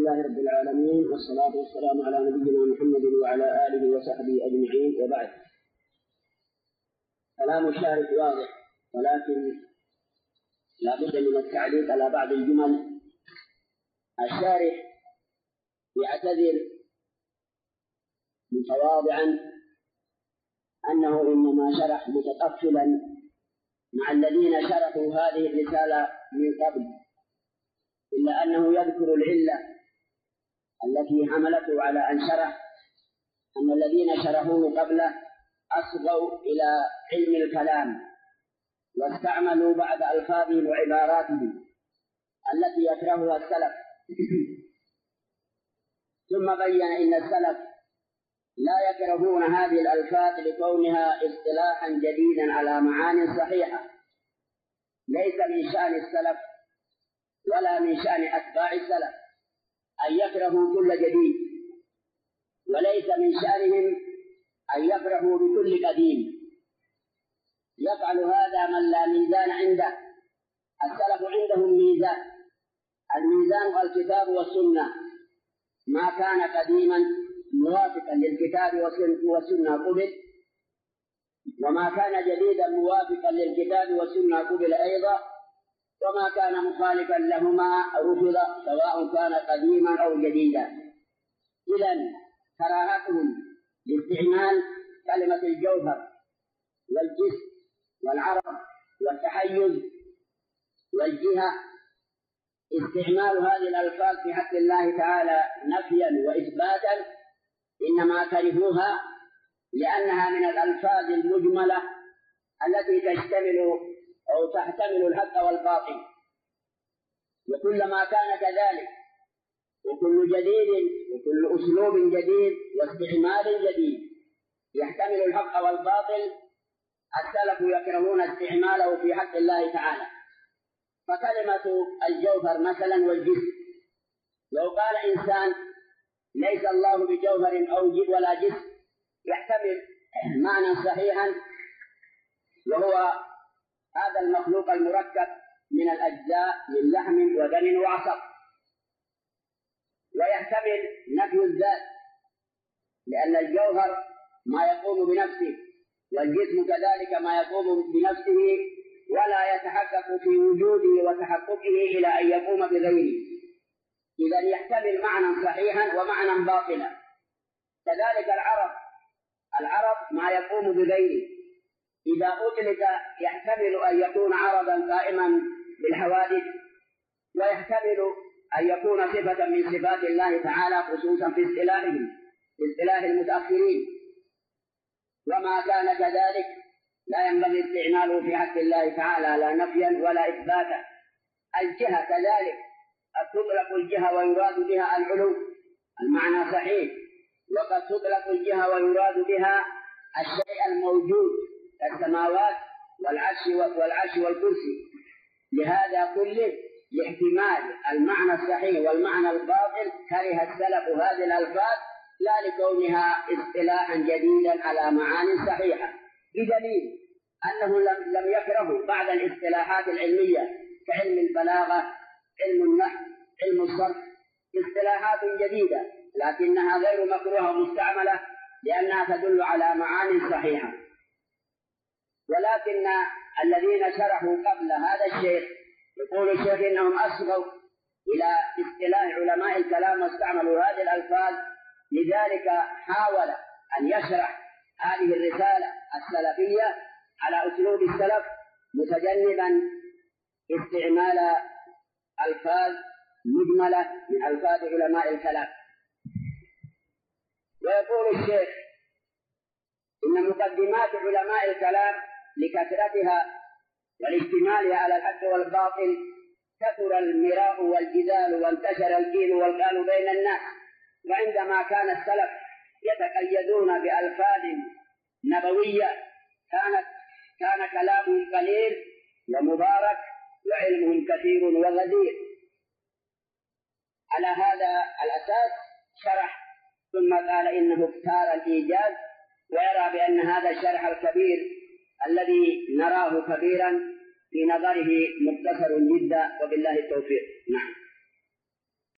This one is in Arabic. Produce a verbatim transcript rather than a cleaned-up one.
لله رب العالمين، والصلاة والسلام على نبينا محمد وعلى آله وصحبه أجمعين، وبعد. كلام الشارح واضح، ولكن لا بد من التعليق على بعض الجمل. الشارح يعتذر متواضعا أنه إنما شرح متطفلا مع الذين شرحوا هذه الرسالة من قبل، إلا أنه يذكر العلة التي حملته على أن شرح، أن الذين شرحوه قبله أصغوا إلى علم الكلام واستعملوا بعض ألفاظه وعباراته التي يكرهها السلف. ثم بين إن السلف لا يكرهون هذه الألفاظ لكونها اصطلاحا جديدا على معان صحيحة، ليس من شأن السلف ولا من شأن أتباع السلف أن يكرهوا كل جديد، وليس من شأنهم أن يفرحوا بكل قديم. يفعل هذا من لا ميزان عنده. السلف عندهم ميزان، الميزان الكتاب والسنة، ما كان قديما موافقا للكتاب والسنة قبل، وما كان جديدا موافقا للكتاب والسنة قبل أيضا، وما كان مخالفا لهما رفض سواء كان قديما أو جديدا. إذن كراهتهم لاستعمال كلمة الجوهر والجسم والعرض والتحيز والجهة، استعمال هذه الألفاظ في حق الله تعالى نفيا وإثباتا، إنما كرهوها لأنها من الألفاظ المجملة التي تشتمل أو تحتمل الحق والباطل. وكلما كان كذلك، وكل جديد وكل أسلوب جديد واستعمال جديد يحتمل الحق والباطل، السلف يكرهون استعماله في حق الله تعالى. فكلمة الجوهر مثلا والجسم، لو قال إنسان ليس الله بجوهر أو جسم ولا جسم، يحتمل معنى صحيحا، وهو هذا المخلوق المركب من الأجزاء من لحم ودم وعصب. ويحتمل نفي الذات، لأن الجوهر ما يقوم بنفسه، والجسم كذلك ما يقوم بنفسه ولا يتحقق في وجوده وتحققه إلى أن يقوم بغيره. إذن يحتمل معنى صحيحا ومعنى باطلا. كذلك العرض، العرض ما يقوم بغيره، إذا أطلق يحتمل أن يكون عرضا قائما بالحوادث، ويحتمل أن يكون صفة من صفات الله تعالى، خصوصا في اصطلاحهم في اصطلاح المتأخرين. وما كان كذلك لا ينبغي استعماله في حق الله تعالى لا نفيا ولا إثباتا. الجهة كذلك، قد تطلق الجهة ويراد بها العلو، المعنى صحيح، وقد تطلق الجهة ويراد بها الشيء الموجود كالسماوات والعرش والعرش والكرسي. لهذا كله لاحتمال المعنى الصحيح والمعنى الباطل كره السلف هذه الألفاظ، لا لكونها اصطلاحا جديدا على معان صحيحة، بدليل أنه لم يكرهوا بعض الاصطلاحات العلمية كعلم البلاغة، علم النحو، علم الصرف، اصطلاحات جديدة لكنها غير مكروهة ومستعملة لأنها تدل على معان صحيحة. ولكن الذين شرحوا قبل هذا الشيخ، يقول الشيخ إنهم أصغوا إلى اصطلاح علماء الكلام واستعملوا هذه الألفاظ، لذلك حاول أن يشرح هذه الرسالة السلفية على أسلوب السلف، متجنبا استعمال ألفاظ مجملة من ألفاظ علماء الكلام. ويقول الشيخ إن مقدمات علماء الكلام لكثرتها والاشتمالها على الحق والباطل كثر المراء والجدال وانتشر القيل والقال بين الناس. وعندما كان السلف يتقيدون بألفاظ نبوية كانت كان كلامهم قليل ومبارك وعلمهم كثير وغزير. على هذا الأساس شرح، ثم قال إنه اختار الإيجاز، ويرى بأن هذا الشرح الكبير الذي نراه كبيرا في نظره مختصر جدا، وبالله التوفيق. نعم.